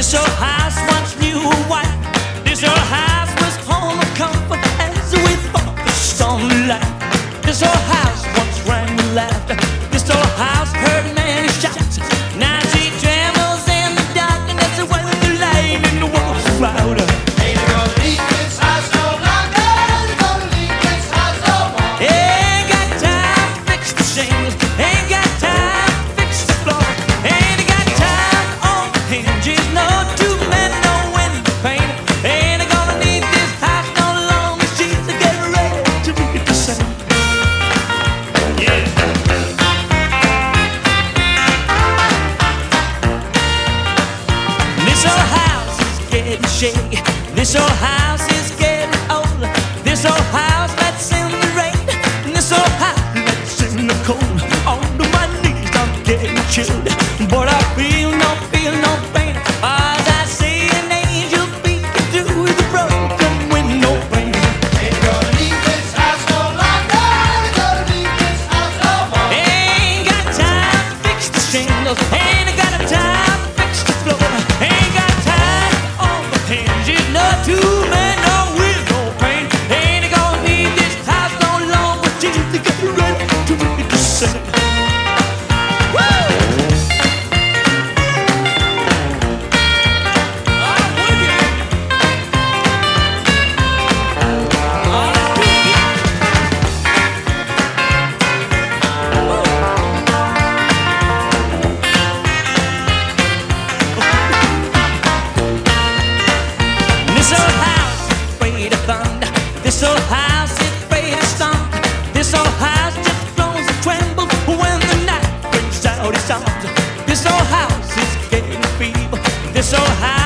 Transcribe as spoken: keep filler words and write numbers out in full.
This old house once knew a wife. This old house was home of comfort as we fought the stormy life. This old house once rang with laughter. This old house heard many shouts. Now she trembles in the darkness when the light in the walls is louder. Ain't gonna leave this house no longer. Ain't gonna leave this house no more. Ain't got time to fix the shingles. Ain't got time to fix the floor. Ain't got time on the hinges. No two men, no window pane. Ain't gonna need this house no longer. She's getting ready to meet the sun. Yeah. This old house is getting shaky. This old house is getting old. This old house lets in the rain. And this old house lets in the cold. Onto my knees I'm getting chilled. But I feel no, feel no pain. As I see an angel peeking through the broken window pane. Ain't gonna leave this house no longer. Ain't gonna leave this house no more. Ain't got time to fix the shingles. Ain't got time to fix the floor. Ain't got time on the hinges. No two men, no wheel, no pain. Ain't gonna need this house no longer. Till they get ready to meet the sun. Woo! I'm with you. On the beat. This old house is afraid of thunder. This old house is afraid of storm. This old house just groans and trembles when the night brings out its arms. This old house is getting feeble. This old house